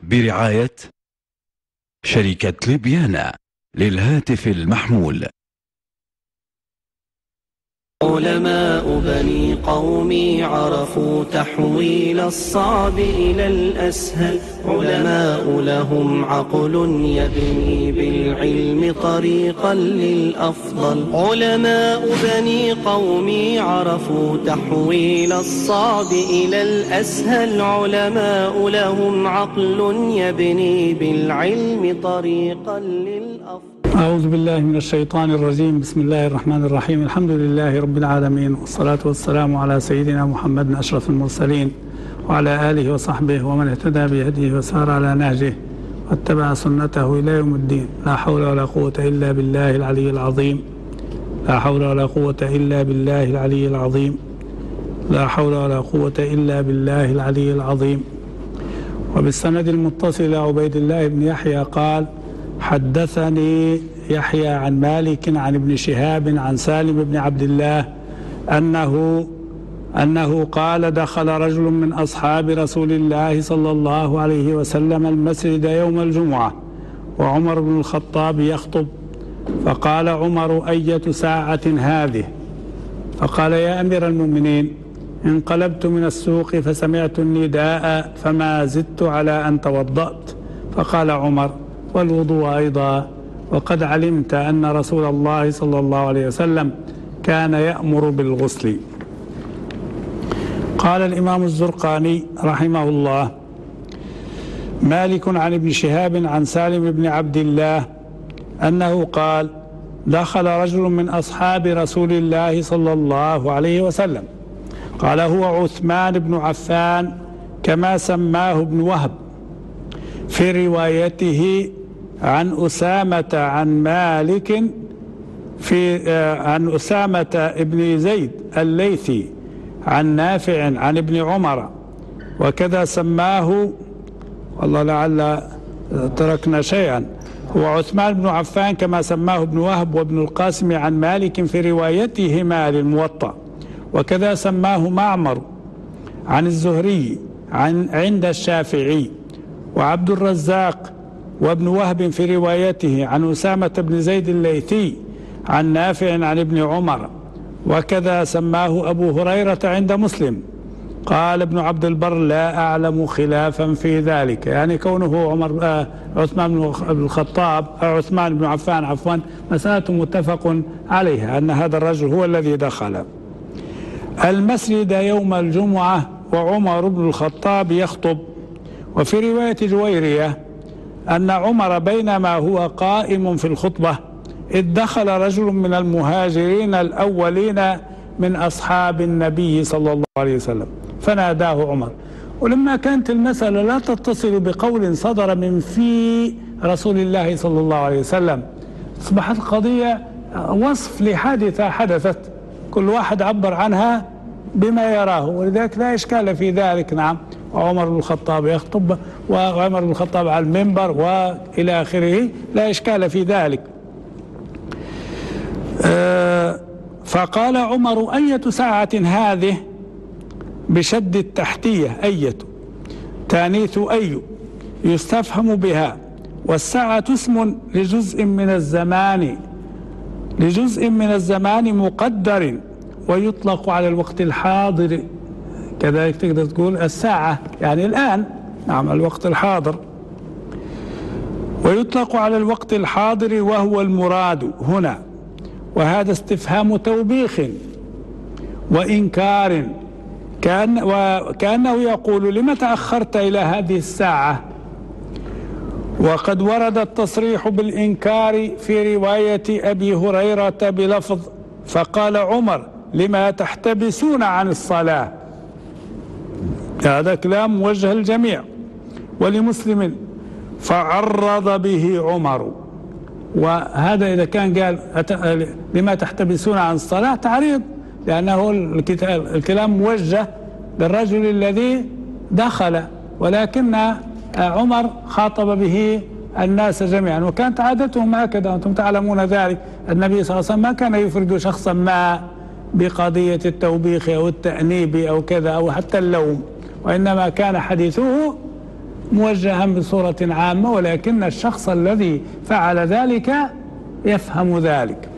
برعاية شركة ليبيانا للهاتف المحمول. علماء بني قومي عرفوا تحويل الصعب إلى الأسهل، علماء لهم عقل يبني بالعلم طريقا للأفضل. علماء بني قومي عرفوا تحويل الصعب إلى الأسهل، علماء لهم عقل يبني بالعلم طريقا للأفضل. أعوذ بالله من الشيطان الرجيم. بسم الله الرحمن الرحيم. الحمد لله رب العالمين، والصلاة والسلام على سيدنا محمد أشرف المرسلين وعلى آله وصحبه ومن اهتدى بهديه وسار على نهجه واتبع سنته إلى يوم الدين. لا حول ولا قوة إلا بالله العلي العظيم. لا حول ولا قوة إلا بالله العلي العظيم. لا حول ولا قوة إلا بالله العلي العظيم. وبالسند المتصل إلى عبيد الله بن يحيى قال: حدثني يحيى عن مالك عن ابن شهاب عن سالم بن عبد الله أنه قال: دخل رجل من أصحاب رسول الله صلى الله عليه وسلم المسجد يوم الجمعة وعمر بن الخطاب يخطب، فقال عمر: أية ساعة هذه؟ فقال: يا أمير المؤمنين، انقلبت من السوق فسمعت النداء فما زدت على أن توضأت. فقال عمر: والوضوء أيضا، وقد علمت أن رسول الله صلى الله عليه وسلم كان يأمر بالغسل. قال الإمام الزرقاني رحمه الله: مالك عن ابن شهاب عن سالم بن عبد الله أنه قال: دخل رجل من أصحاب رسول الله صلى الله عليه وسلم. قال: هو عثمان بن عفان كما سماه ابن وهب في روايته عن أسامة عن مالك عن أسامة ابن زيد الليثي عن نافع عن ابن عمر، وكذا سماه، والله لعل تركنا شيئا، هو عثمان بن عفان كما سماه ابن وهب وابن القاسم عن مالك في روايتهما للموطأ، وكذا سماه معمر عن الزهري عند الشافعي، وعبد الرزاق وابن وهب في روايته عن أسامة بن زيد الليثي عن نافع عن ابن عمر، وكذا سماه أبو هريرة عند مسلم. قال ابن عبد البر: لا أعلم خلافا في ذلك، يعني كونه عثمان بن الخطاب أو عثمان بن عفان عفوا مسألة متفق عليها أن هذا الرجل هو الذي دخل المسجد يوم الجمعة وعمر بن الخطاب يخطب. وفي رواية جويرية أن عمر بينما هو قائم في الخطبة إذ دخل رجل من المهاجرين الأولين من أصحاب النبي صلى الله عليه وسلم فناداه عمر. ولما كانت المسألة لا تتصل بقول صدر من في رسول الله صلى الله عليه وسلم، أصبحت القضية وصف لحادثة حدثت، كل واحد عبر عنها بما يراه، ولذلك لا إشكال في ذلك. نعم، وعمر بن الخطاب يخطب وعمر بن الخطاب على المنبر وإلى آخره، لا إشكال في ذلك. فقال عمر: أية ساعة هذه؟ بشد التحتية أية، تانيث أي يستفهم بها، والساعة اسم لجزء من الزمان مقدر، ويطلق على الوقت الحاضر، كذلك تقدر تقول الساعة يعني الآن، نعم الوقت الحاضر، ويطلق على الوقت الحاضر وهو المراد هنا. وهذا استفهام توبيخ وإنكار، وكأنه يقول: لم تأخرت إلى هذه الساعة؟ وقد ورد التصريح بالإنكار في رواية أبي هريرة بلفظ: فقال عمر: لما تحتبسون عن الصلاة؟ هذا كلام موجه الجميع. ولمسلم: فعرض به عمر. وهذا إذا كان قال لما تحتبسون عن الصلاة تعريض، لأنه الكلام موجه للرجل الذي دخل، ولكن عمر خاطب به الناس جميعا، وكانت عادتهم هكذا، أنتم تعلمون ذلك. النبي صلى الله عليه وسلم ما كان يفرد شخصا ما بقضية التوبيخ أو التأنيب أو كذا أو حتى اللوم، وإنما كان حديثه موجها بصورة عامة، ولكن الشخص الذي فعل ذلك يفهم ذلك.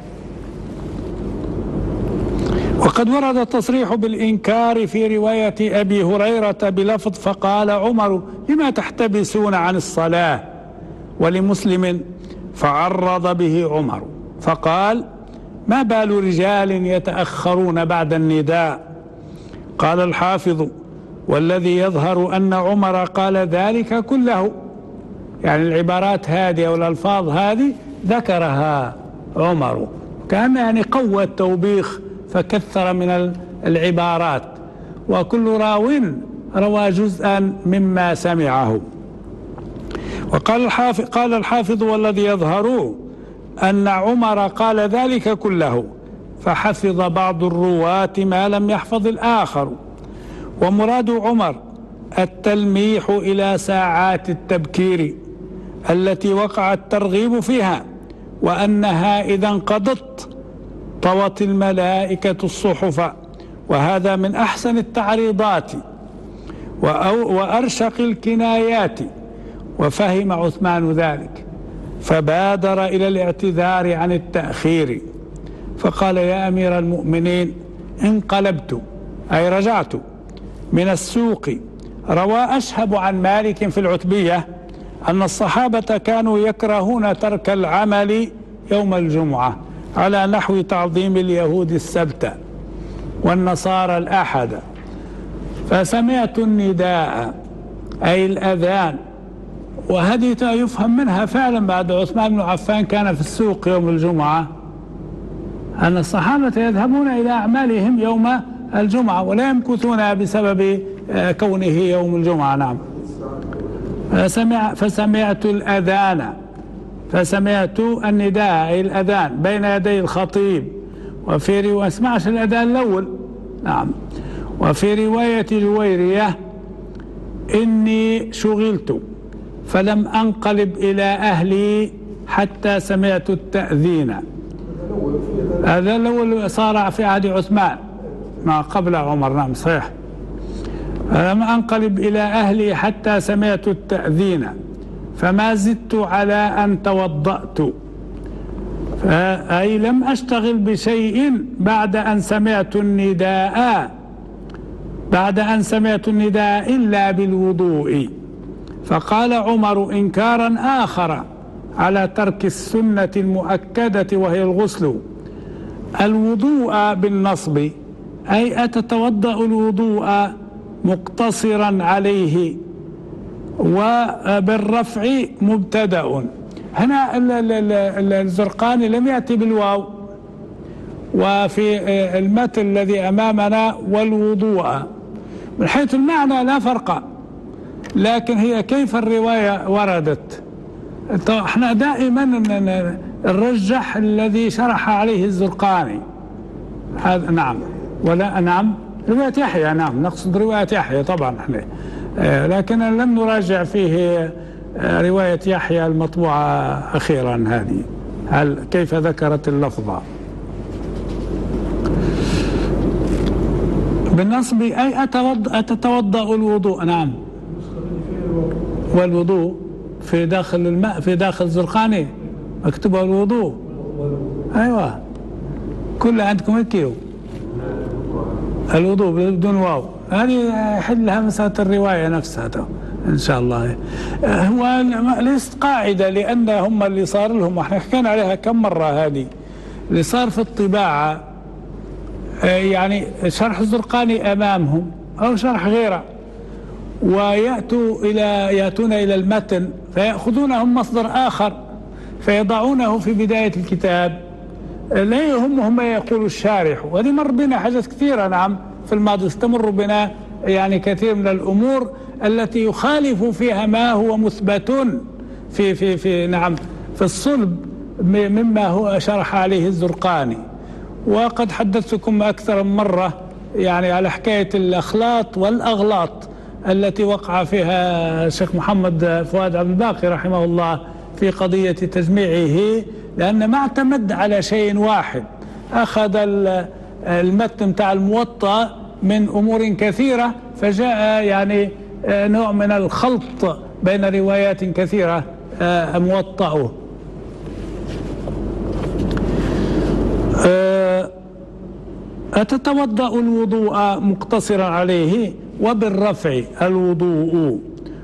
وقد ورد التصريح بالإنكار في رواية أبي هريرة بلفظ فقال عمر لما تحتبسون عن الصلاة، ولمسلم فعرض به عمر فقال ما بال رجال يتأخرون بعد النداء. قال الحافظ والذي يظهر أن عمر قال ذلك كله، يعني العبارات هذه والألفاظ هذه ذكرها عمر، كان يعني قوى التوبيخ فكثر من العبارات، وكل راو روى جزءا مما سمعه. وقال الحافظ والذي يظهر أن عمر قال ذلك كله، فحفظ بعض الرواة ما لم يحفظ الآخر. ومراد عمر التلميح إلى ساعات التبكير التي وقع الترغيب فيها، وأنها إذا انقضت طوت الملائكة الصحف، وهذا من أحسن التعريضات وأرشق الكنايات. وفهم عثمان ذلك فبادر إلى الاعتذار عن التأخير، فقال يا أمير المؤمنين انقلبت أي رجعت من السوق. روى أشهب عن مالك في العتبية أن الصحابة كانوا يكرهون ترك العمل يوم الجمعة على نحو تعظيم اليهود السبت والنصارى الأحد، فسمعت النداء أي الأذان. وهذه يفهم منها فعلا بعد عثمان بن عفان كان في السوق يوم الجمعة أن الصحابة يذهبون إلى أعمالهم يوم الجمعة ولا يمكثون بسبب كونه يوم الجمعة. نعم. فسمعت الأذان، فسمعت النداء أي الأذان بين يدي الخطيب، وفي رواية اسمعش الأذان الأول. نعم. وفي رواية جويرية إني شغلت فلم أنقلب إلى أهلي حتى سمعت التأذين. هذا الأول صار في عهد عثمان ما قبل عمر. نعم صحيح. فلم أنقلب إلى أهلي حتى سمعت التأذين فما زدت على أن توضأت، أي لم أشتغل بشيء بعد أن سمعت النداء إلا بالوضوء. فقال عمر إنكارا آخر على ترك السنة المؤكدة وهي الغسل الوضوء بالنصب، أي أتتوضأ الوضوء مقتصرا عليه، وبالرفع مبتدأ. هنا الزرقاني لم يأتي بالواو، وفي المتن الذي أمامنا والوضوء من حيث المعنى لا فرق، لكن هي كيف الرواية وردت. احنا دائما نرجح الذي شرح عليه الزرقاني هذا. نعم. ولا نعم رواية يحيى. نعم نقصد رواية يحيى طبعا احنا، لكن لم نراجع فيه رواية يحيى المطبوعة أخيرا هذه هل كيف ذكرت اللفظة بالنصب أي أتتوضأ الوضوء. نعم. والوضوء في داخل الماء في داخل الزرقاني مكتوبة الوضوء. أيوة كلها عندكم هيك الوضوء بدون واو. هذه يحلها مسألة الرواية نفسها إن شاء الله. هو ليست قاعدة، لأن هم اللي صار لهم احنا حكينا عليها كم مرة، هذه اللي صار في الطباعة يعني شرح الزرقاني أمامهم أو شرح غيره، ويأتون إلى المتن فيأخذونه مصدر آخر فيضعونه في بداية الكتاب، لا يهمهم ما يقول الشارح. وهذه مر بنا حاجات كثيرة. نعم في الماضي استمر بنا يعني كثير من الأمور التي يخالف فيها ما هو مثبت في نعم في الصلب مما هو شرح عليه الزرقاني. وقد حدثتكم أكثر من مرة يعني على حكاية الأخلاط والأغلاط التي وقع فيها الشيخ محمد فؤاد عبد الباقي رحمه الله في قضية تجميعه، لأن ما اعتمد على شيء واحد، أخذ المتن بتاع الموطأ من أمور كثيرة، فجاء يعني نوع من الخلط بين روايات كثيرة موطأه. أتتوضأ الوضوء مقتصرا عليه وبالرفع الوضوء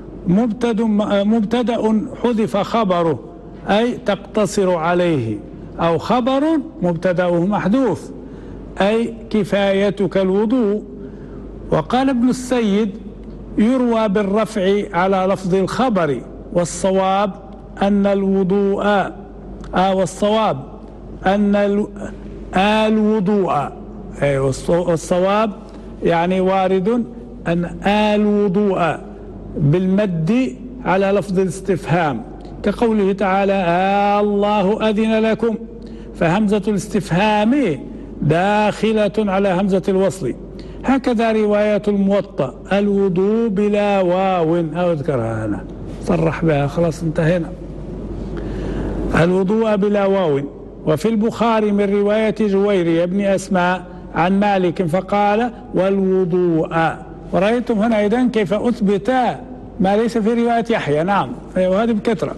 مبتدأ حذف خبره أي تقتصر عليه، أو خبر مبتدأه محذوف أي كفايتك الوضوء. وقال ابن السيد يروى بالرفع على لفظ الخبر، والصواب أن الوضوء والصواب أن الوضوء والصواب يعني وارد أن الوضوء بالمد على لفظ الاستفهام، كقوله تعالى الله أذن لكم، فهمزة الاستفهام داخلة على همزة الوصل. هكذا رواية الموطأ الوضوء بلا واو، أو اذكرها أنا صرح بها خلاص انتهينا، الوضوء بلا واو. وفي البخاري من رواية جويري بن أسماء عن مالك فقال والوضوء. ورأيتم هنا إذن كيف أثبت ما ليس في رواية يحيى، نعم، وهذه بكثرة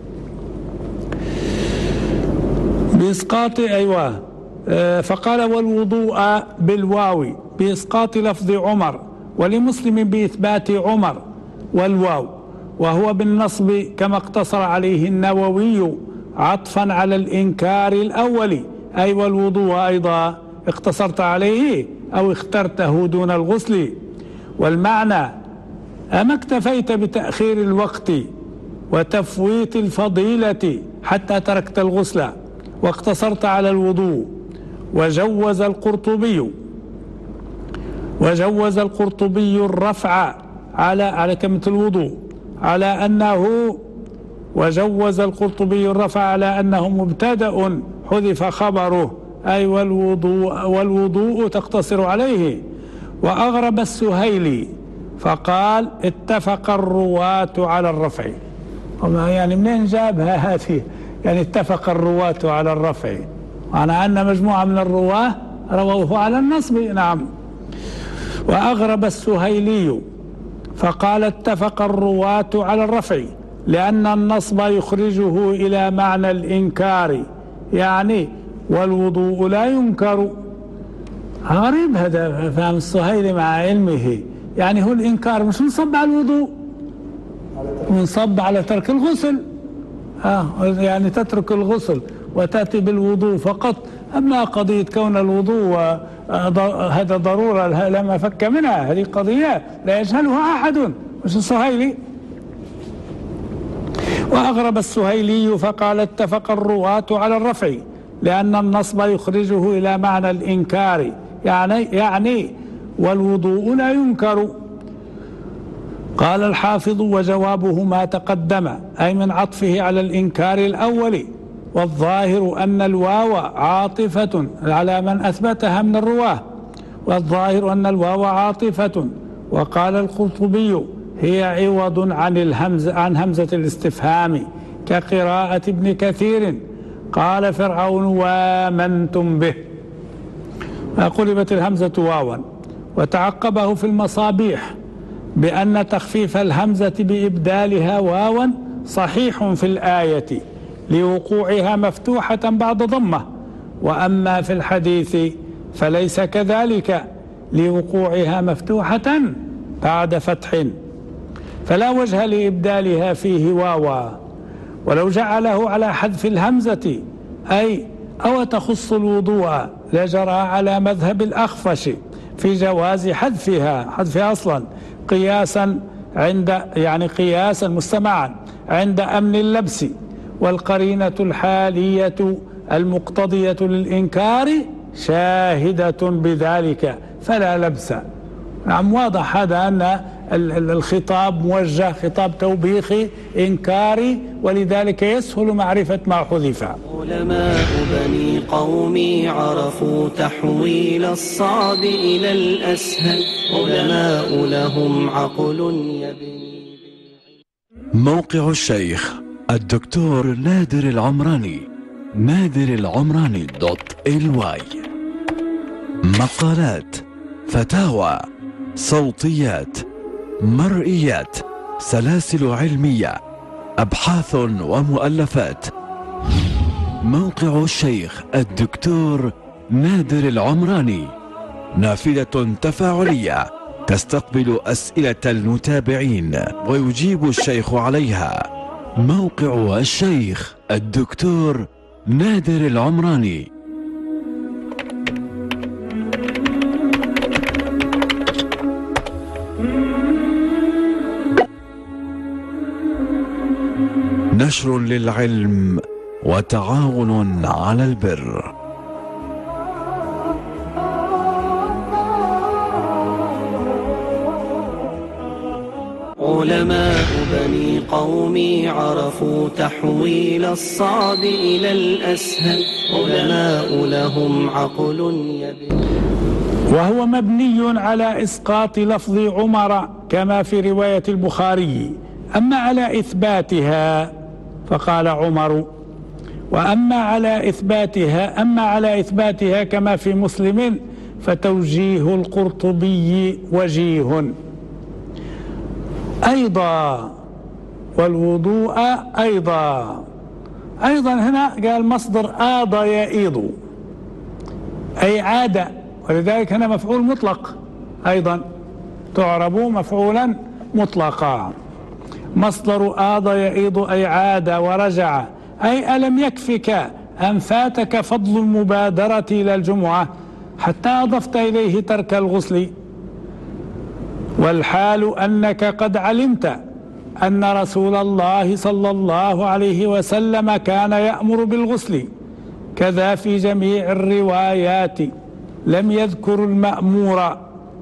بإسقاط فقال والوضوء بالواو بإسقاط لفظ عمر، ولمسلم بإثبات عمر والواو، وهو بالنصب كما اقتصر عليه النووي عطفا على الإنكار الأول، أي والوضوء أيضا اقتصرت عليه أو اخترته دون الغسل. والمعنى أما اكتفيت بتأخير الوقت وتفويت الفضيلة حتى تركت الغسل واقتصرت على الوضوء. وجوز القرطبي الرفع على كلمة الوضوء على أنه على أنه مبتدأ حذف خبره، أي والوضوء تقتصر عليه. وأغرب السهيلي فقال اتفق الرواة على الرفع. يعني منين جابها هذه؟ يعني اتفق الرواة على الرفع، معنى أن مجموعة من الرواة رووه على النصب، نعم. وأغرب السهيلي فقال اتفق الرواة على الرفع لأن النصب يخرجه إلى معنى الإنكار، يعني والوضوء لا ينكر. غريب هذا فهم السهيلي مع علمه، يعني هو الإنكار مش منصب على الوضوء، منصب على ترك الغسل. يعني تترك الغسل وتأتي بالوضوء فقط. أما قضية كون الوضوء هذا ضرورة لما فك منها، هذه قضية لا يجهلها أحد، مش السهيلي. وأغرب السهيلي فقال اتفق الرواة على الرفع لأن النصب يخرجه إلى معنى الإنكار، يعني والوضوء لا ينكر. قال الحافظ وجوابه ما تقدم، أي من عطفه على الإنكار الأول. والظاهر أن الواو عاطفة على من أثبتها من الرواه، والظاهر أن الواو عاطفة. وقال القرطبي هي عوض عن همزة الاستفهام كقراءة ابن كثير قال فرعون وآمنتم به، قلبت الهمزة واوا. وتعقبه في المصابيح بأن تخفيف الهمزة بإبدالها واوا صحيح في الآية لوقوعها مفتوحة بعد ضمة، وأما في الحديث فليس كذلك لوقوعها مفتوحة بعد فتح، فلا وجه لإبدالها فيه واوا. ولو جعله على حذف الهمزة أو تخص الوضوء لجرى على مذهب الأخفش في جواز حذفها أصلا قياسا مستمعا عند أمن اللبس، والقرينة الحالية المقتضية للإنكار شاهدة بذلك فلا لبس. نعم، واضح هذا أن الخطاب موجه خطاب توبيخي إنكاري، ولذلك يسهل معرفة ما حذف. علماء بني قومي عرفوا تحويل الصعب إلى الأسهل، علماء لهم عقل يبني. موقع الشيخ الدكتور نادر العمراني، nadirelomrani.ly. مقالات، فتاوى، صوتيات، مرئيات، سلاسل علمية، أبحاث ومؤلفات. موقع الشيخ الدكتور نادر العمراني، نافذة تفاعلية تستقبل أسئلة المتابعين ويجيب الشيخ عليها. موقع الشيخ الدكتور نادر العمراني. نشر للعلم وتعاون على البر. علماء بني قومي عرفوا تحويل الصعب إلى الأسهل. علماء لهم عقل يبني. وهو مبني على إسقاط لفظ عمر كما في رواية البخاري. أما على إثباتها فقال عمر، وأما على إثباتها كما في مسلم فتوجيه القرطبي وجيه. أيضا والوضوء أيضا هنا قال مصدر آض يئيض أي عاد، ولذلك هنا مفعول مطلق أيضا تعرب مفعولا مطلقا. مصدر آض يئيض أي عاد ورجع، أي ألم يكفك أن فاتك فضل المبادرة إلى الجمعة حتى أضفت إليه ترك الغسل، والحال أنك قد علمت أن رسول الله صلى الله عليه وسلم كان يأمر بالغسل. كذا في جميع الروايات لم يذكر المأمور،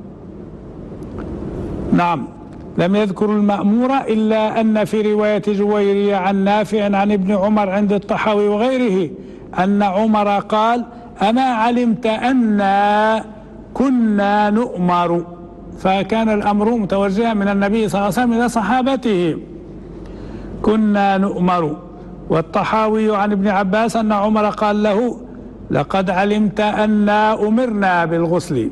لم يذكر المأمور، إلا أن في رواية جويرية عن نافع عن ابن عمر عند الطحاوي وغيره أن عمر قال: أما علمت أننا كنا نؤمر؟ فكان الأمر متوجها من النبي صلى الله عليه وسلم إلى صحابته، كنا نؤمر. والطحاوي عن ابن عباس أن عمر قال له: لقد علمت أننا أمرنا بالغسل.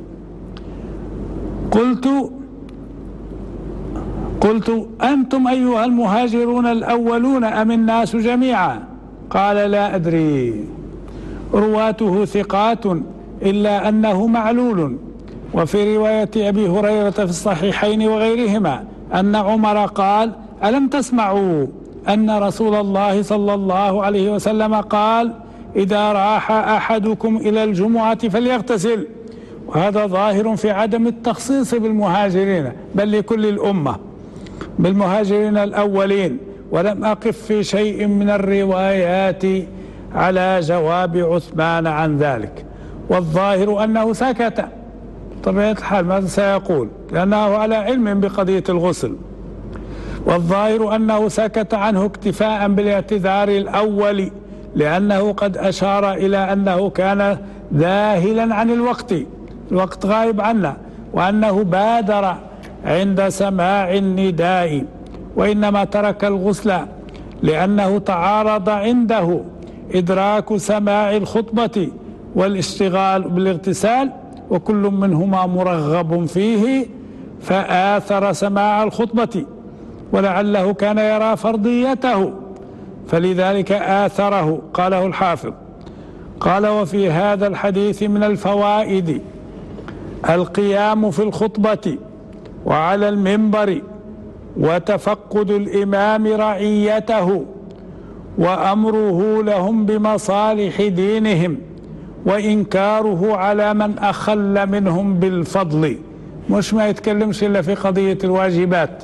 قلت أنتم أيها المهاجرون الأولون أم الناس جميعا؟ قال: لا أدري. رواته ثقات إلا أنه معلول. وفي رواية أبي هريرة في الصحيحين وغيرهما أن عمر قال: ألم تسمعوا أن رسول الله صلى الله عليه وسلم قال: إذا راح أحدكم إلى الجمعة فليغتسل. وهذا ظاهر في عدم التخصيص بالمهاجرين، بل لكل الأمة، بالمهاجرين الأولين. ولم أقف في شيء من الروايات على جواب عثمان عن ذلك، والظاهر أنه سكت. طبيعة الحال ماذا سيقول؟ لأنه على علم بقضية الغسل. والظاهر أنه سكت عنه اكتفاء بالاعتذار الأول، لأنه قد أشار إلى أنه كان ذاهلا عن الوقت غائب عنا، وأنه بادر عند سماع النداء، وإنما ترك الغسل لأنه تعارض عنده إدراك سماع الخطبة والاشتغال بالاغتسال، وكل منهما مرغب فيه، فآثر سماع الخطبة، ولعله كان يرى فرضيته فلذلك آثره. قاله الحافظ. قال: وفي هذا الحديث من الفوائد القيام في الخطبة وعلى المنبر، وتفقد الإمام رعيته، وأمره لهم بمصالح دينهم، وإنكاره على من أخل منهم بالفضل. مش ما يتكلمش إلا في قضية الواجبات.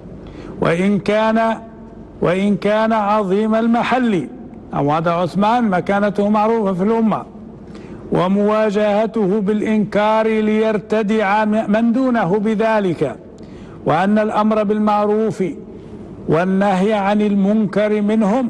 وإن كان عظيم المحل، أو هذا عثمان مكانته معروفة في الأمة، ومواجهته بالإنكار ليرتدع من دونه بذلك، وأن الأمر بالمعروف والنهي عن المنكر منهم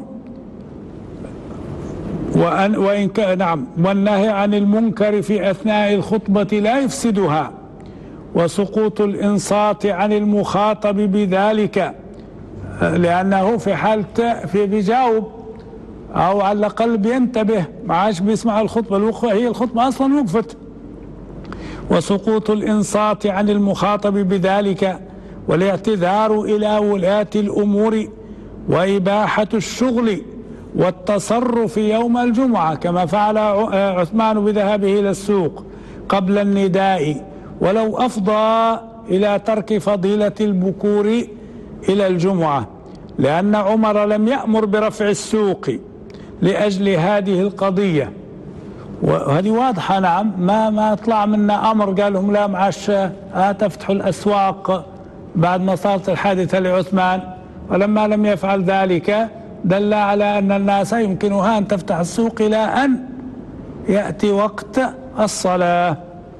والنهي عن المنكر في أثناء الخطبة لا يفسدها، وسقوط الإنصات عن المخاطب بذلك، لأنه في حال بيجاوب أو على الأقل بينتبه، ما عادش بيسمع الخطبة، هي الخطبة أصلا وقفت. وسقوط الإنصات عن المخاطب بذلك، والاعتذار إلى ولاة الأمور وإباحة الشغل والتصرف يوم الجمعة كما فعل عثمان بذهابه إلى السوق قبل النداء، ولو أفضى إلى ترك فضيلة البكور إلى الجمعة، لأن عمر لم يأمر برفع السوق لأجل هذه القضية. وهذه واضحة. نعم، ما طلع منا أمر قال لهم لا معاش تفتحوا الأسواق بعد ما صارت الحادثة لعثمان، ولما لم يفعل ذلك دل على أن الناس يمكنها أن تفتح السوق إلى أن يأتي وقت الصلاة.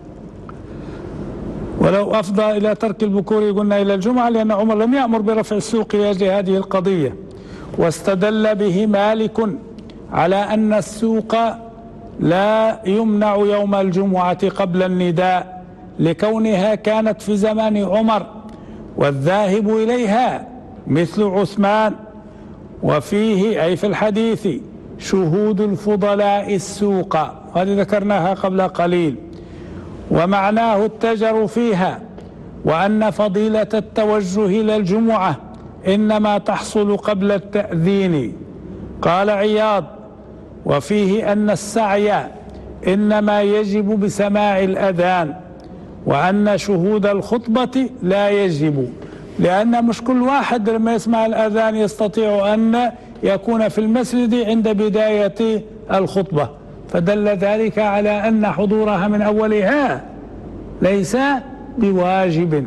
ولو أفضى إلى ترك البكور قلنا إلى الجمعة، لأن عمر لم يأمر برفع السوق لأجل هذه القضية. واستدل به مالك على أن السوق لا يمنع يوم الجمعة قبل النداء لكونها كانت في زمان عمر، والذاهب إليها مثل عثمان. وفيه أي في الحديث شهود الفضلاء السوق، هذه ذكرناها قبل قليل، ومعناه التجر فيها، وأن فضيلة التوجه إلى الجمعة إنما تحصل قبل التأذين. قال عياض: وفيه أن السعي إنما يجب بسماع الأذان، وأن شهود الخطبة لا يجب، لأن مش كل واحد لما يسمع الأذان يستطيع أن يكون في المسجد عند بداية الخطبة، فدل ذلك على أن حضورها من أولها ليس بواجب.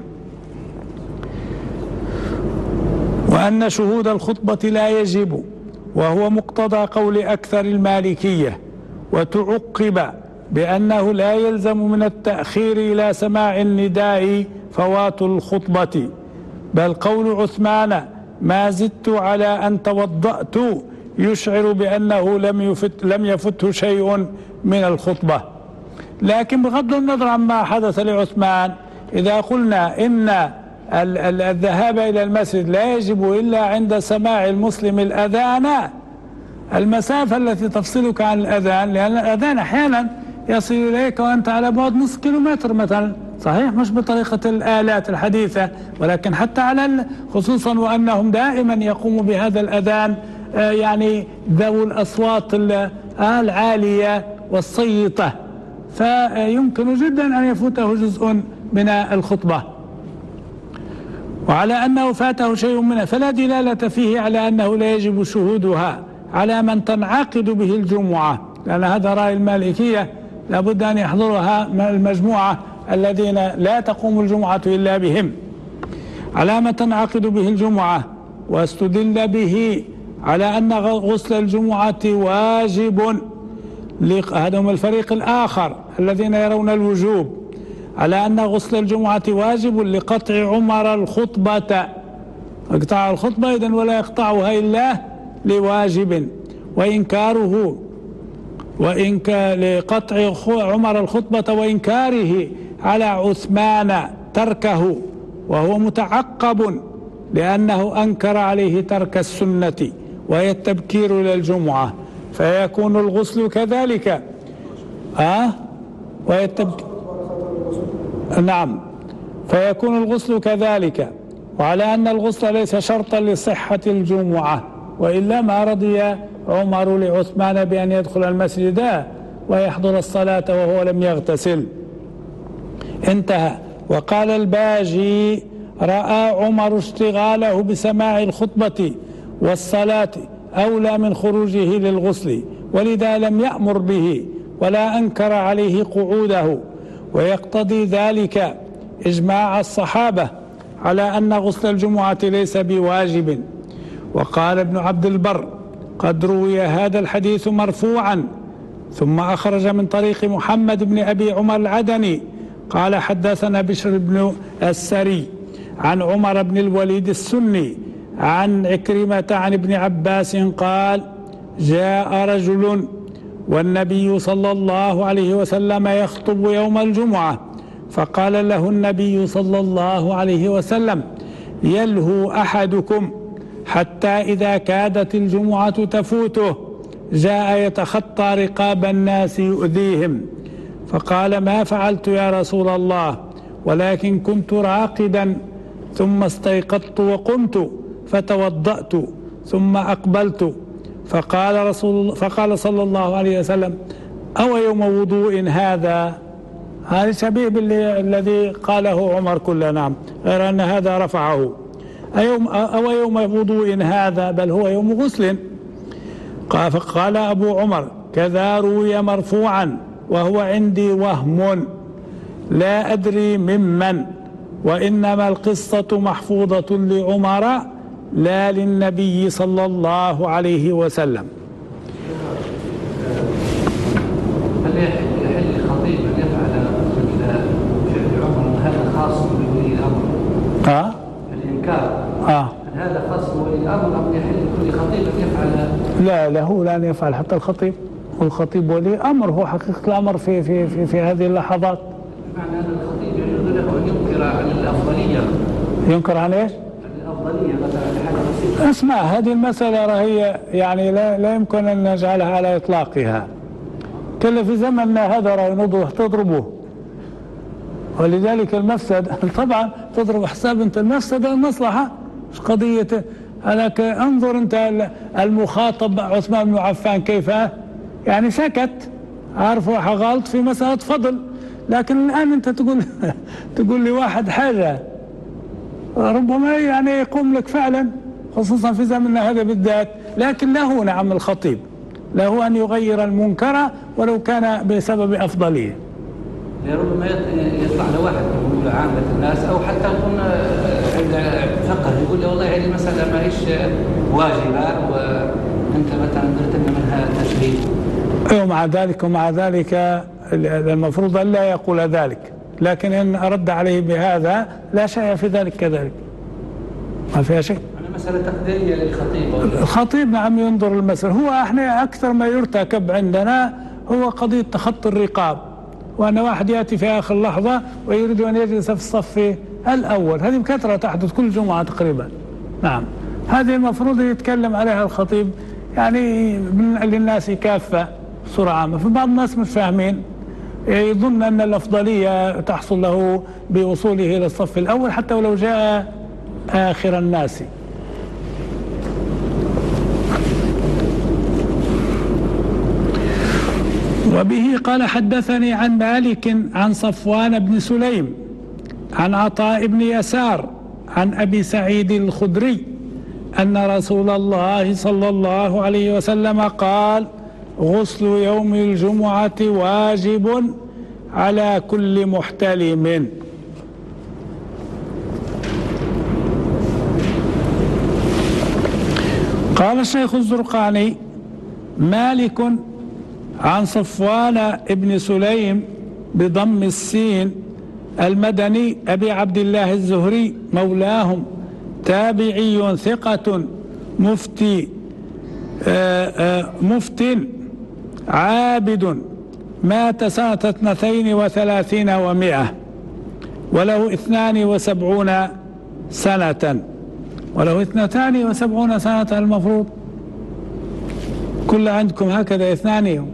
وأن شهود الخطبة لا يجب، وهو مقتضى قول أكثر المالكية. وتعقب بأنه لا يلزم من التأخير إلى سماع النداء فوات الخطبة، بل قول عثمان ما زدت على أن توضأت يشعر بأنه لم يفته شيء من الخطبة. لكن بغض النظر عما حدث لعثمان، إذا قلنا إن الذهاب إلى المسجد لا يجب إلا عند سماع المسلم الأذان، المسافة التي تفصلك عن الأذان، لأن الأذان أحيانا يصل إليك وأنت على بعد نصف كيلومتر مثلا، صحيح مش بطريقة الآلات الحديثة، ولكن حتى على خصوصا وأنهم دائما يقوموا بهذا الأذان يعني ذو الأصوات العالية والصيطة، فيمكن جدا أن يفوته جزء من الخطبة. وعلى أنه فاته شيء منها فلا دلالة فيه على أنه لا يجب شهودها على من تنعقد به الجمعة، لأن هذا رأي المالكية، لابد أن يحضرها المجموعة الذين لا تقوم الجمعة إلا بهم، على من تنعقد به الجمعة. واستدل به على أن غسل الجمعة واجب، هذا هم الفريق الآخر الذين يرون الوجوب، على أن غسل الجمعة واجب لقطع عمر الخطبة، اقطع الخطبة إذن ولا يقطعها إلا لواجب، وإنكاره لقطع عمر الخطبة وإنكاره على عثمان تركه، وهو متعقب لأنه أنكر عليه ترك السنة وهي التبكير إلى الجمعة، فيكون الغسل كذلك نعم، فيكون الغسل كذلك. وعلى أن الغسل ليس شرطا لصحة الجمعة، وإلا ما رضي عمر لعثمان بأن يدخل المسجد ويحضر الصلاة وهو لم يغتسل. انتهى. وقال الباجي: رأى عمر اشتغاله بسماع الخطبة والصلاة أولى من خروجه للغسل، ولذا لم يأمر به ولا أنكر عليه قعوده، ويقتضي ذلك إجماع الصحابة على أن غسل الجمعة ليس بواجب. وقال ابن عبد البر: قد روي هذا الحديث مرفوعا، ثم أخرج من طريق محمد بن أبي عمر العدني قال: حدثنا بشر بن السري عن عمر بن الوليد السني عن عكرمة عن ابن عباس قال: جاء رجل والنبي صلى الله عليه وسلم يخطب يوم الجمعة، فقال له النبي صلى الله عليه وسلم: يلهو أحدكم حتى إذا كادت الجمعة تفوته جاء يتخطى رقاب الناس يؤذيهم، فقال: ما فعلت يا رسول الله، ولكن كنت راقدا ثم استيقظت وقمت فتوضأت ثم أقبلت فقال صلى الله عليه وسلم: أو يوم وضوء هذا؟ هذا شبيه الذي قاله عمر كله، نعم، غير أن هذا رفعه. أو يوم وضوء هذا؟ بل هو يوم غسل. فقال أبو عمر: كذا روي مرفوعا وهو عندي وهم لا أدري ممن، وإنما القصة محفوظة لعمر لا للنبي صلى الله عليه وسلم. هل يحل للخطيب أن يفعل فعل عمر؟ هذا خاص بولي الأمر؟ الإنكار هل هذا خاص بولي الأمر أم يحل لكل خطيب أن يفعل؟ لا، له لا أن يفعل حتى الخطيب، والخطيب ولي أمر، هو حقيقة الأمر في هذه اللحظات. معنى أن الخطيب يجوز له أن ينكر عن الأفضلية. ينكر عن إيش؟ الأفضلية مثلا. اسمع، هذه المسألة هي يعني لا يمكن أن نجعلها على إطلاقها. كل في زمننا هذا راه تضربه، ولذلك المفسد طبعا تضرب حساب انت المفسدة المصلحة، مش قضية هذاك. انظر انت المخاطب عثمان بن عفان كيف يعني سكت، عارف غلط في مسألة فضل، لكن الآن انت تقول لي واحد حاجة ربما يعني يقوم لك فعلا، خصوصا في زمننا هذا بالذات. لكن له نعم الخطيب له أن يغير المنكر ولو كان بسبب أفضلية. ربما يطلع لواحد من عامة الناس، أو حتى يكون عند فقه يقول له والله هذه المسألة ما هيش واجبة وأنت مثلا درت لنا منها تشريع. ومع ذلك المفروض أن لا يقول ذلك، لكن إن أرد عليه بهذا لا شيء في ذلك كذلك، ما فيها شيء. مسألة تقديرية للخطيب. الخطيب نعم ينظر المسألة. هو احنا أكثر ما يرتكب عندنا هو قضية تخطي الرقاب، وأن واحد يأتي في آخر لحظة ويريد أن يجلس في الصف الأول. هذه بكثرة تحدث كل جمعة تقريبا. نعم، هذه المفروض يتكلم عليها الخطيب يعني للناس كافة بصورة عامة. في بعض الناس مش فاهمين، يظن أن الأفضلية تحصل له بوصوله إلى الصف الأول حتى ولو جاء آخر الناس. وبه قال: حدثني عن مالك عن صفوان بن سليم عن عطاء بن يسار عن أبي سعيد الخدري أن رسول الله صلى الله عليه وسلم قال: غسل يوم الجمعة واجب على كل محتلم. قال الشيخ الزرقاني: مالك عن صفوان بن سليم بضم السين المدني أبي عبد الله الزهري مولاهم، تابعي ثقة مفت عابد، مات سنة 32 و100 وله 72 سنة. وله 72 سنة المفروض كل عندكم هكذا 2.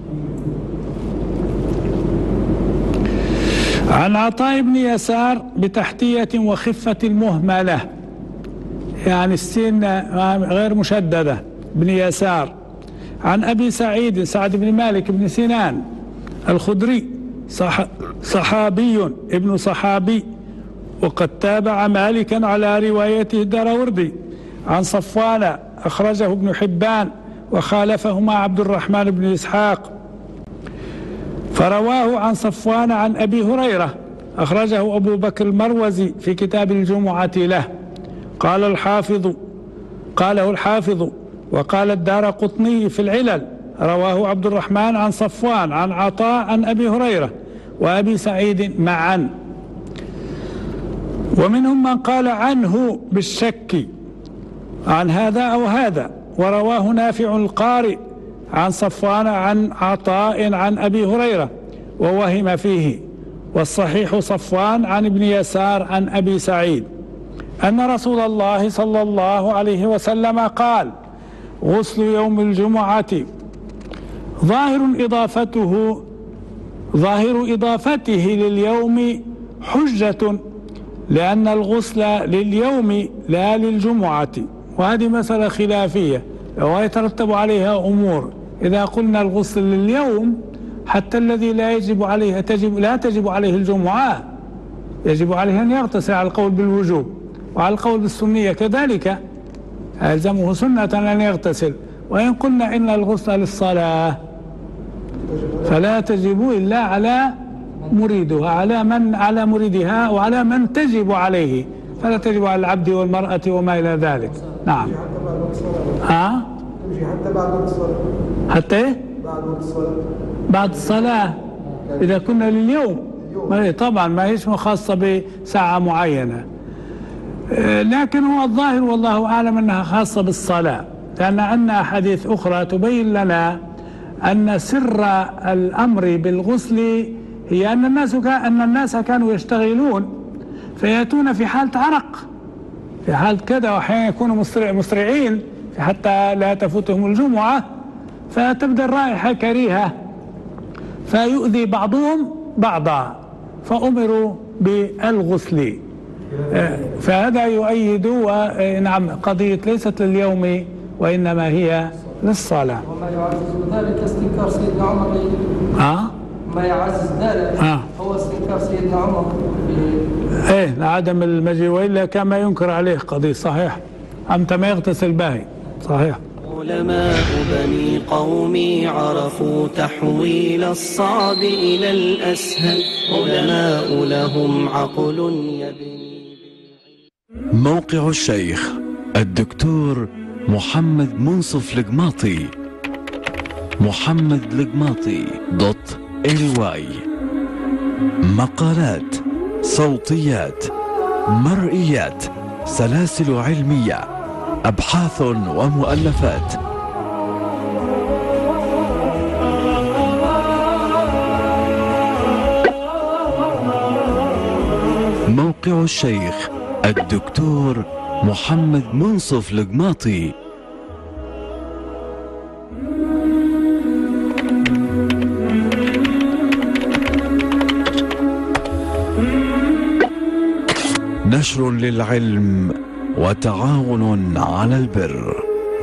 عن عطاء بن يسار بتحتية وخفة المهملة، يعني السين غير مشددة، بن يسار. عن أبي سعيد سعد بن مالك بن سنان الخدري، صحابي ابن صحابي، وقد تابع مالكا على روايته الدراوردي. عن صفوان أخرجه ابن حبان وخالفهما عبد الرحمن بن إسحاق. فرواه عن صفوان عن أبي هريرة، أخرجه أبو بكر المروزي في كتاب الجمعة له. قاله الحافظ وقال الدارقطني في العلل: رواه عبد الرحمن عن صفوان عن عطاء عن أبي هريرة وأبي سعيد معا. ومنهم من قال عنه بالشك عن هذا أو هذا، ورواه نافع القارئ عن صفوان عن عطاء عن أبي هريرة ووهم فيه. والصحيح صفوان عن ابن يسار عن أبي سعيد أن رسول الله صلى الله عليه وسلم قال: غسل يوم الجمعة ظاهر إضافته لليوم حجة لأن الغسل لليوم لا للجمعة، وهذه مسألة خلافية ويترتب عليها أمور. إذا قلنا الغسل لليوم حتى الذي لا تجب عليه الجمعة يجب عليه أن يغتسل على القول بالوجوب، وعلى القول بالسنية كذلك يلزمه سنة أن يغتسل. وإن قلنا إن الغسل للصلاة فلا تجب إلا على مريدها، على مريدها وعلى من تجب عليه، فلا تجب على العبد والمرأة وما إلى ذلك. نعم. تمشي حتى بعد الصلاة. حتى إيه؟ بعد الصلاة إذا كنا لليوم طبعا ما هيش خاصة بساعة معينة، لكن هو الظاهر والله أعلم أنها خاصة بالصلاة، لأن عندنا أحاديث أخرى تبين لنا أن سر الأمر بالغسل هي أن الناس كانوا يشتغلون فيأتون في حالة عرق، في حالة كذا، وأحيانا يكونوا مسرعين حتى لا تفوتهم الجمعة، فتبدأ الرائحة كريهة فيؤذي بعضهم بعضا، فأمروا بالغسل. فهذا يؤيد نعم قضية ليست لليوم وإنما هي للصلاة. وما يعزز ذلك استنكار سيدنا عمر. ما يعزز ذلك هو استنكار سيدنا عمر لعدم المجيء، وإلا كما ينكر عليه قضية. صحيح، أمتى ما يغتسل باهي. صحيح. علماء بني قومي عرفوا تحويل الصعب إلى الأسهل، علماء لهم عقل يبني. موقع الشيخ الدكتور محمد منصف القماطي، محمدلقماطي.ly. مقالات، صوتيات، مرئيات، سلاسل علمية، أبحاث ومؤلفات. موقع الشيخ الدكتور محمد منصف القماطي. نشر للعلم وتعاون على البر.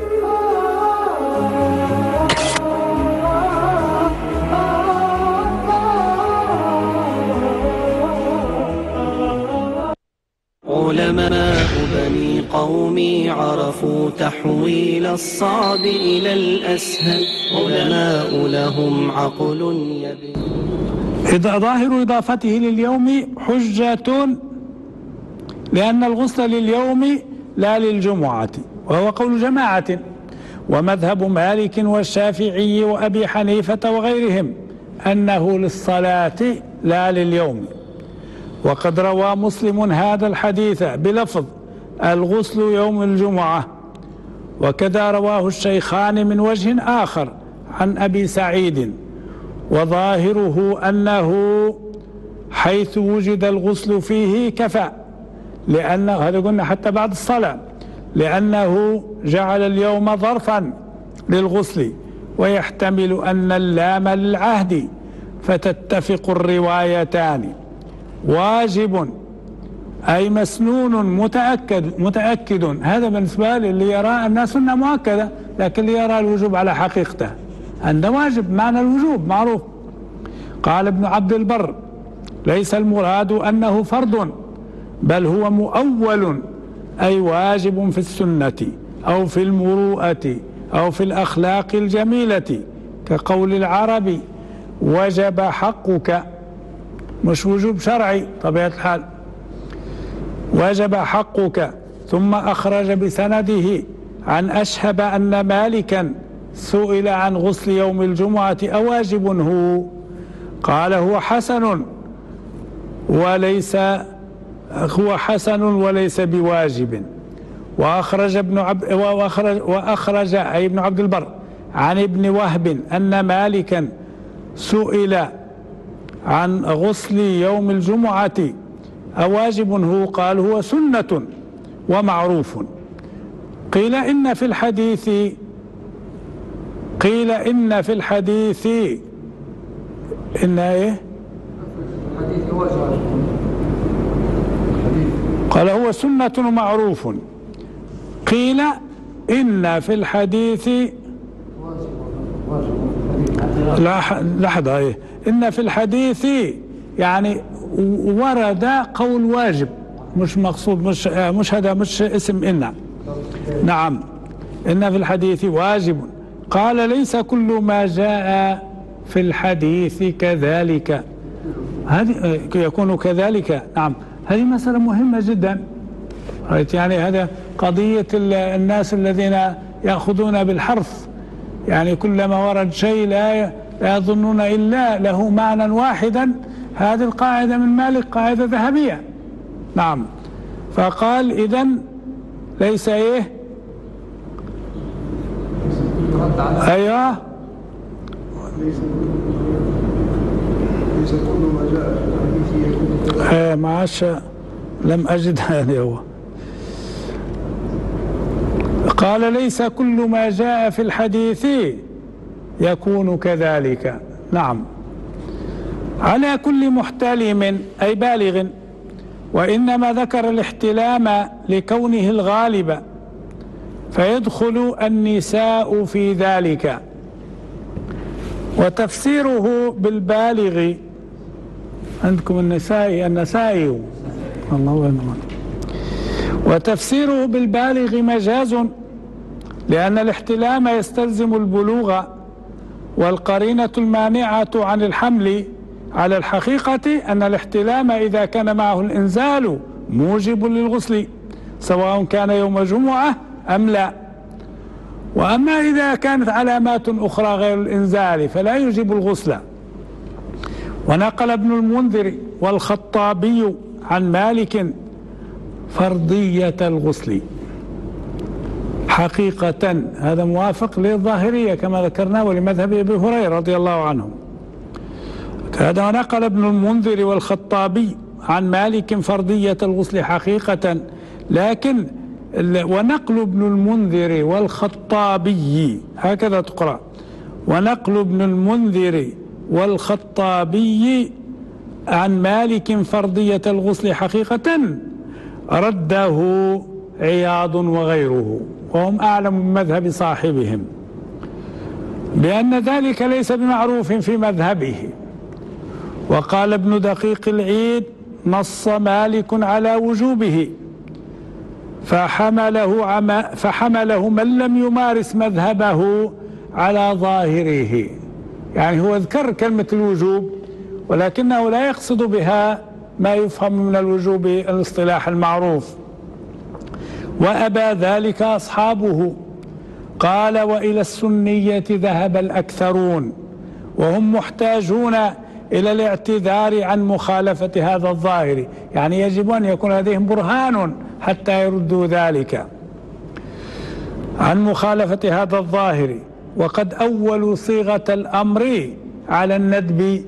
علماء بني قومي عرفوا تحويل الصعب إلى الأسهل، علماء لهم عقل يبني. ظاهر إضافته لليوم حجة، لأن الغسل لليوم لا للجمعة، وهو قول جماعة، ومذهب مالك والشافعي وأبي حنيفة وغيرهم أنه للصلاة لا لليوم. وقد روى مسلم هذا الحديث بلفظ الغسل يوم الجمعة، وكذا رواه الشيخان من وجه آخر عن أبي سعيد، وظاهره أنه حيث وجد الغسل فيه كفى، لأنه هذا قلنا حتى بعد الصلاة، لأنه جعل اليوم ظرفا للغسل، ويحتمل أن اللام للعهد، فتتفق الروايتان. واجب أي مسنون متأكد، هذا بالنسبة للي يرى أنها سنة مؤكدة، لكن اللي يرى الوجوب على حقيقته أنه واجب، معنى الوجوب معروف. قال ابن عبد البر: ليس المراد أنه فرض، بل هو مؤول، أي واجب في السنة أو في المروءة أو في الأخلاق الجميلة، كقول العرب: وجب حقك، مش وجوب شرعي طبيعة الحال، وجب حقك. ثم أخرج بسنده عن أشهب أن مالكا سئل عن غسل يوم الجمعة أواجب هو؟ قال: هو حسن وليس بواجب. وأخرج أي ابن عبد البر عن ابن وهب أن مالكا سئل عن غسل يوم الجمعة أواجب هو؟ قال: هو سنة ومعروف. قيل إن في الحديث إن إيه؟ الحديث واجب. قال هو سنة معروف. قيل إن في الحديث لحظة إيه؟ إن في الحديث يعني ورد قول واجب، مش مقصود، مش هذا مش اسم إن. نعم، إن في الحديث واجب. قال ليس كل ما جاء في الحديث كذلك. هذه يكون كذلك. نعم، هذه مسألة مهمة جدا. يعني هذا قضية الناس الذين يأخذون بالحرف، يعني كلما ورد شيء لا يظنون إلا له معنى واحدا. هذه القاعدة من مالك قاعدة ذهبية. نعم، فقال إذن ليس إيه؟ أيوه، ليس كل ما جاء في الحديث معاش لم أجد هذا هو. قال ليس كل ما جاء في الحديث يكون كذلك. نعم، على كل محتلم أي بالغ، وإنما ذكر الاحتلام لكونه الغالب، فيدخل النساء في ذلك. وتفسيره بالبالغ عندكم النسائي الله أكبر. وتفسيره بالبالغ مجاز، لأن الاحتلام يستلزم البلوغ، والقرينة المانعة عن الحمل على الحقيقة أن الاحتلام إذا كان معه الإنزال موجب للغسل، سواء كان يوم جمعة أم لا. وأما إذا كانت علامات أخرى غير الإنزال فلا يوجب الغسل. ونقل ابن المنذر والخطابي عن مالك فرضية الغسل حقيقة. هذا موافق للظاهرية كما ذكرنا ولمذهب أبي هريرة رضي الله عنه. هذا نقل ابن المنذر والخطابي عن مالك فرضية الغسل حقيقة، لكن ونقل ابن المنذر والخطابي هكذا تقرأ، ونقل ابن المنذر والخطابي عن مالك فرضية الغسل حقيقة رده عياض وغيره، وهم أعلم من مذهب صاحبهم بأن ذلك ليس بمعروف في مذهبه. وقال ابن دقيق العيد نص مالك على وجوبه، فحمله من لم يمارس مذهبه على ظاهره. يعني هو ذكر كلمة الوجوب ولكنه لا يقصد بها ما يفهم من الوجوب الاصطلاح المعروف. وأبى ذلك أصحابه. قال وإلى السنية ذهب الأكثرون، وهم محتاجون إلى الاعتذار عن مخالفة هذا الظاهر، يعني يجب أن يكون لديهم برهان حتى يردوا ذلك عن مخالفة هذا الظاهر. وقد أولوا صيغة الأمر على الندب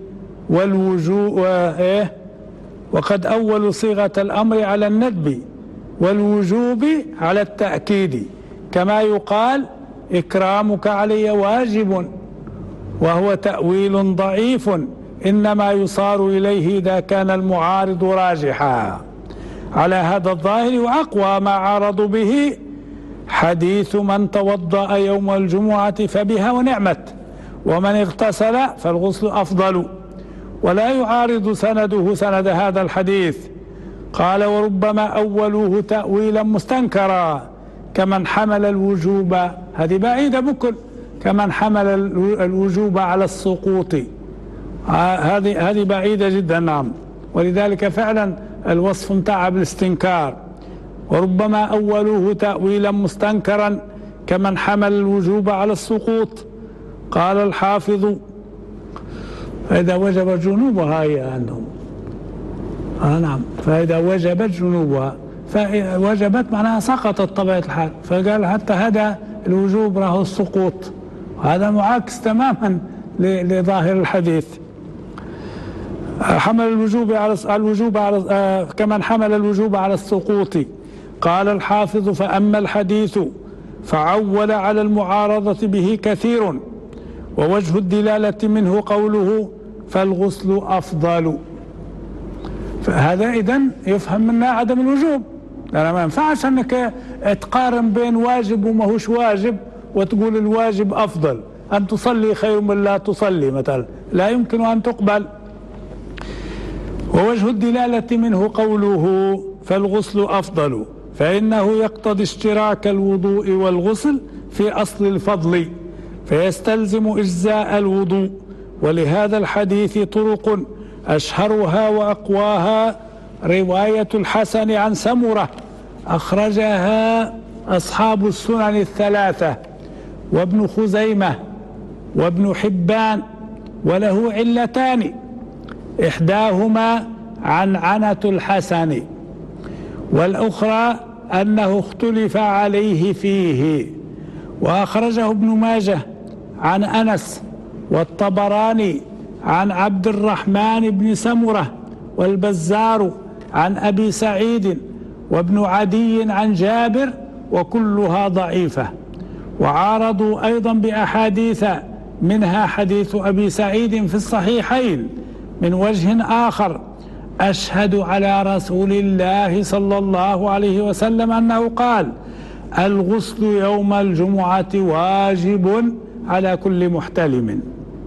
وقد أولوا صيغة الأمر على الندب والوجوب على التأكيد، كما يقال إكرامك علي واجب، وهو تأويل ضعيف إنما يصار إليه إذا كان المعارض راجحا على هذا الظاهر. وأقوى ما عارضوا به حديث من توضأ يوم الجمعة فبها ونعمت، ومن اغتسل فالغسل أفضل، ولا يعارض سنده سند هذا الحديث. قال وربما أولوه تأويلا مستنكرا كمن حمل الوجوب، هذه بعيدة بكل، كمن حمل الوجوب على السقوط، هذه بعيدة جدا. نعم، ولذلك فعلا الوصف متاع بالاستنكار. وربما أولوه تأويلا مستنكرا كمن حمل الوجوب على السقوط. قال الحافظ فإذا وجب جنوبها هي عندهم نعم، فإذا وجبت جنوبها، فوجبت معناها سقطت طبيعة الحال، فقال حتى هذا الوجوب راه السقوط، هذا معاكس تماما لظاهر الحديث. حمل الوجوب على كمن حمل الوجوب على السقوط. قال الحافظ فأما الحديث فعول على المعارضة به كثير، ووجه الدلالة منه قوله فالغسل أفضل. فهذا إذن يفهم منا عدم الوجوب، لا ما ينفعش انك تقارن بين واجب وما هوش واجب وتقول الواجب افضل، ان تصلي خير من لا تصلي مثلا، لا يمكن ان تقبل. ووجه الدلالة منه قوله فالغسل افضل، فانه يقتضي اشتراك الوضوء والغسل في اصل الفضل، فيستلزم اجزاء الوضوء. ولهذا الحديث طرق اشهرها واقواها رواية الحسن عن سمرة أخرجها أصحاب السنن الثلاثة وابن خزيمة وابن حبان، وله علتان، إحداهما عنعنة الحسن، والأخرى أنه اختلف عليه فيه. وأخرجه ابن ماجه عن أنس والطبراني عن عبد الرحمن بن سمرة، والبزار عن أبي سعيد وابن عدي عن جابر، وكلها ضعيفة. وعارضوا أيضا بأحاديث، منها حديث أبي سعيد في الصحيحين من وجه آخر: أشهد على رسول الله صلى الله عليه وسلم أنه قال: الغسل يوم الجمعة واجب على كل محتلم،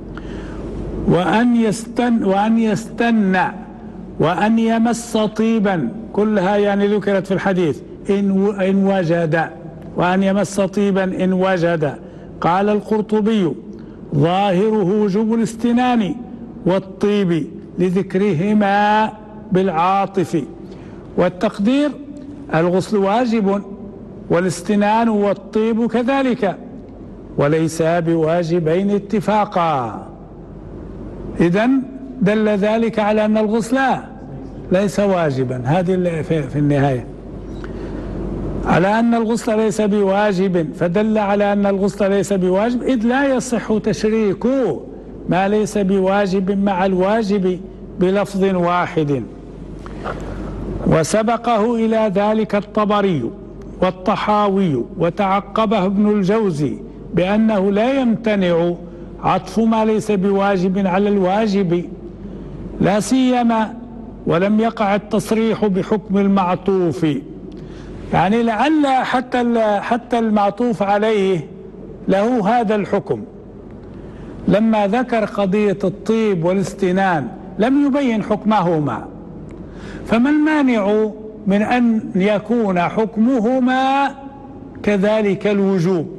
وأن يستنى وأن يمس طيبا، كلها يعني ذكرت في الحديث إن وجد، وأن يمس طيبا إن وجد. قال القرطبي: ظاهره وجوب الاستنان والطيب لذكرهما بالعاطف، والتقدير الغسل واجب والاستنان والطيب كذلك، وليس بواجبين اتفاقا. إذن دل ذلك على أن الغسل ليس واجبا، هذه في النهاية على أن الغسل ليس بواجب، فدل على أن الغسل ليس بواجب، إذ لا يصح تشريك ما ليس بواجب مع الواجب بلفظ واحد. وسبقه إلى ذلك الطبري والطحاوي، وتعقبه ابن الجوزي بأنه لا يمتنع عطف ما ليس بواجب على الواجب، لا سيما ولم يقع التصريح بحكم المعطوف. يعني لعل حتى المعطوف عليه له هذا الحكم، لما ذكر قضية الطيب والاستنان لم يبين حكمهما، فما المانع من أن يكون حكمهما كذلك الوجوب؟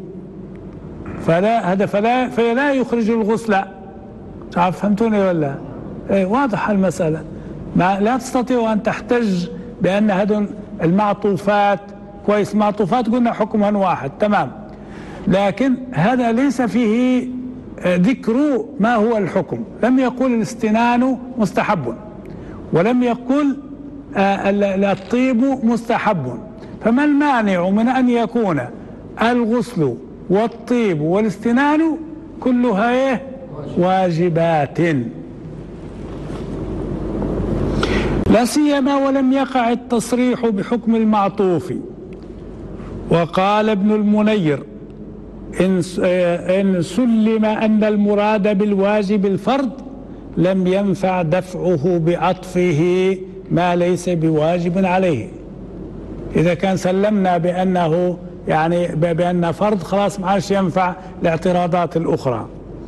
فلا يخرج الغسل. فهمتوني ولا؟ واضح المسألة. لا تستطيع أن تحتج بأن هذول المعطوفات كويس، معطوفات قلنا حكمها واحد تمام، لكن هذا ليس فيه ذكر ما هو الحكم. لم يقل الاستنان مستحب، ولم يقل الطيب مستحب، فما المانع من أن يكون الغسل والطيب والاستنان كلها واجبات، لا سيما ولم يقع التصريح بحكم المعطوف. وقال ابن المنير: إن سلم أن المراد بالواجب الفرض لم ينفع دفعه بعطفه ما ليس بواجب عليه. إذا كان سلمنا بأنه يعني بأن فرض، خلاص ما عادش ينفع الاعتراضات الأخرى،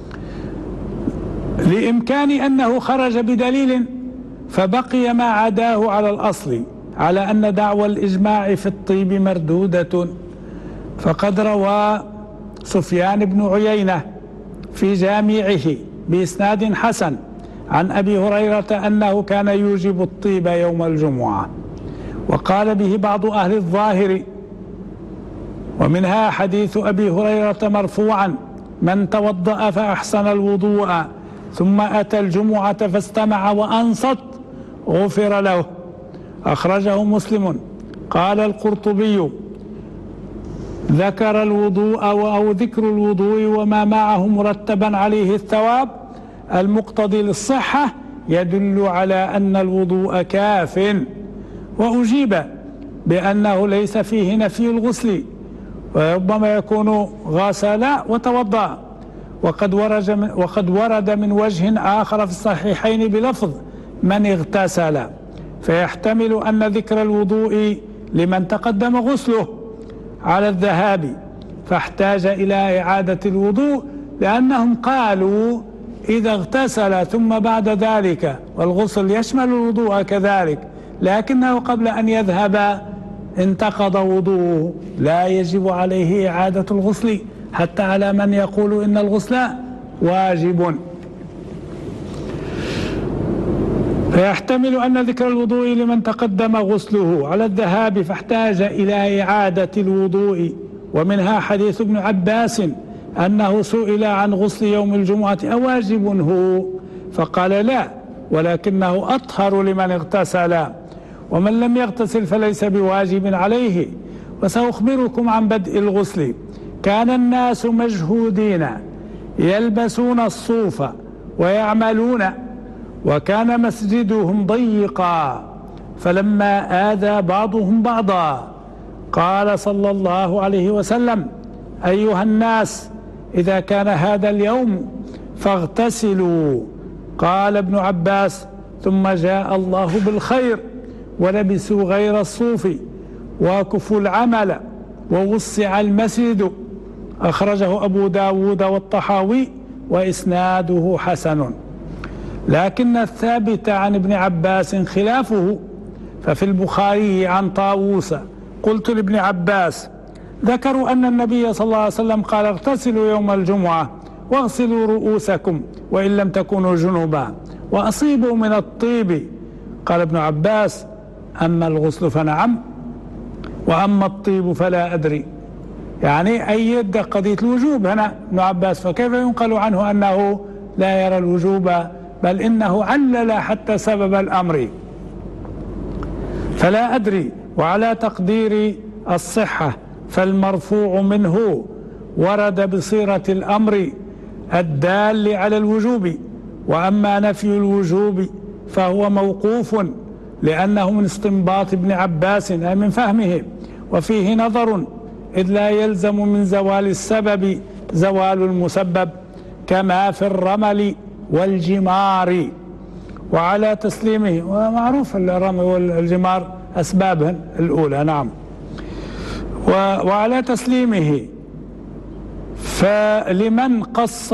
لإمكان أنه خرج بدليل فبقي ما عداه على الأصل، على أن دعوى الإجماع في الطيب مردودة. فقد روى سفيان بن عيينة في جامعه بإسناد حسن عن أبي هريرة أنه كان يوجب الطيب يوم الجمعة، وقال به بعض أهل الظاهر، ومنها حديث أبي هريرة مرفوعا: من توضأ فأحسن الوضوء ثم أتى الجمعة فاستمع وأنصت غفر له، أخرجه مسلم. قال القرطبي: ذكر الوضوء أو ذكر الوضوء وما معه مرتبا عليه الثواب المقتضي للصحة يدل على أن الوضوء كاف. وأجيب بأنه ليس فيه نفي الغسل، وربما يكون غسل وتوضأ. وقد ورد من وجه آخر في الصحيحين بلفظ من اغتسل، فيحتمل أن ذكر الوضوء لمن تقدم غسله على الذهاب فاحتاج إلى إعادة الوضوء، لأنهم قالوا إذا اغتسل ثم بعد ذلك، والغسل يشمل الوضوء كذلك، لكنه قبل أن يذهب انتقض وضوءه، لا يجب عليه إعادة الغسل، حتى على من يقول إن الغسل واجب. فيحتمل أن ذكر الوضوء لمن تقدم غسله على الذهاب فاحتاج إلى إعادة الوضوء. ومنها حديث ابن عباس أنه سئل عن غسل يوم الجمعة أواجب هو؟ فقال لا، ولكنه أطهر لمن اغتسل، ومن لم يغتسل فليس بواجب عليه. وسأخبركم عن بدء الغسل. كان الناس مجهودين يلبسون الصوف ويعملون، وكان مسجدهم ضيقا، فلما آذى بعضهم بعضا قال صلى الله عليه وسلم: أيها الناس، إذا كان هذا اليوم فاغتسلوا. قال ابن عباس: ثم جاء الله بالخير ولبسوا غير الصوف وكفوا العمل ووسع المسجد. أخرجه أبو داود والطحاوي وإسناده حسن. لكن الثابت عن ابن عباس خلافه، ففي البخاري عن طاووس قلت لابن عباس: ذكروا أن النبي صلى الله عليه وسلم قال: اغتسلوا يوم الجمعة واغسلوا رؤوسكم وإن لم تكونوا جنوبا وأصيبوا من الطيب. قال ابن عباس: أما الغسل فنعم، وأما الطيب فلا أدري. يعني أيد قضية الوجوب هنا ابن عباس، فكيف ينقل عنه أنه لا يرى الوجوب، بل إنه علل حتى سبب الأمر. فلا أدري. وعلى تقدير الصحة فالمرفوع منه ورد بصيغة الأمر الدال على الوجوب، وأما نفي الوجوب فهو موقوف، لأنه من استنباط ابن عباس أي من فهمه، وفيه نظر، إذ لا يلزم من زوال السبب زوال المسبب، كما في الرمل والجمار. وعلى تسليمه، ومعروف الرمل والجمار أسبابها الأولى، نعم. وعلى تسليمه فلمن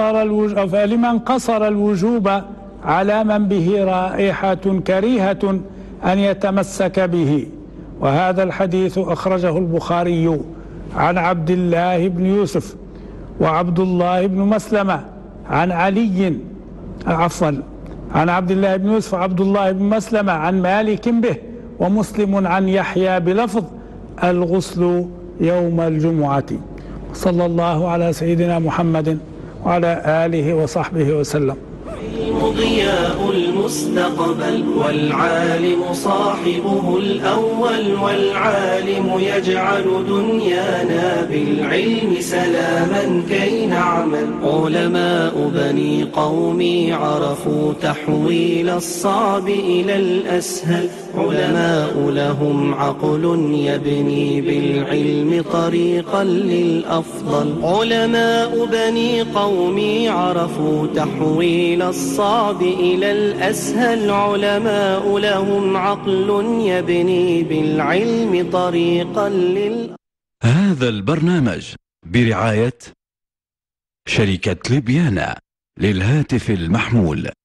قصر الوجوب على من به رائحة كريهة أن يتمسك به. وهذا الحديث أخرجه البخاري عن عبد الله بن يوسف وعبد الله بن مسلمة عن عن عبد الله بن يوسف وعبد الله بن مسلمة عن مالك به، ومسلم عن يحيى بلفظ: الغسل يوم الجمعة. صلى الله على سيدنا محمد وعلى آله وصحبه وسلم. ضياء المستقبل، والعالم صاحبه الأول، والعالم يجعل دنيانا بالعلم سلاما كي نعمل. علماء بني قومي عرفوا تحويل الصعب إلى الأسهل، علماء لهم عقل يبني بالعلم طريقا للأفضل. علماء بني قومي عرفوا تحويل الصعب إلى الأسهل، علماء لهم عقل يبني بالعلم طريقا هذا البرنامج برعاية شركة ليبيانا للهاتف المحمول.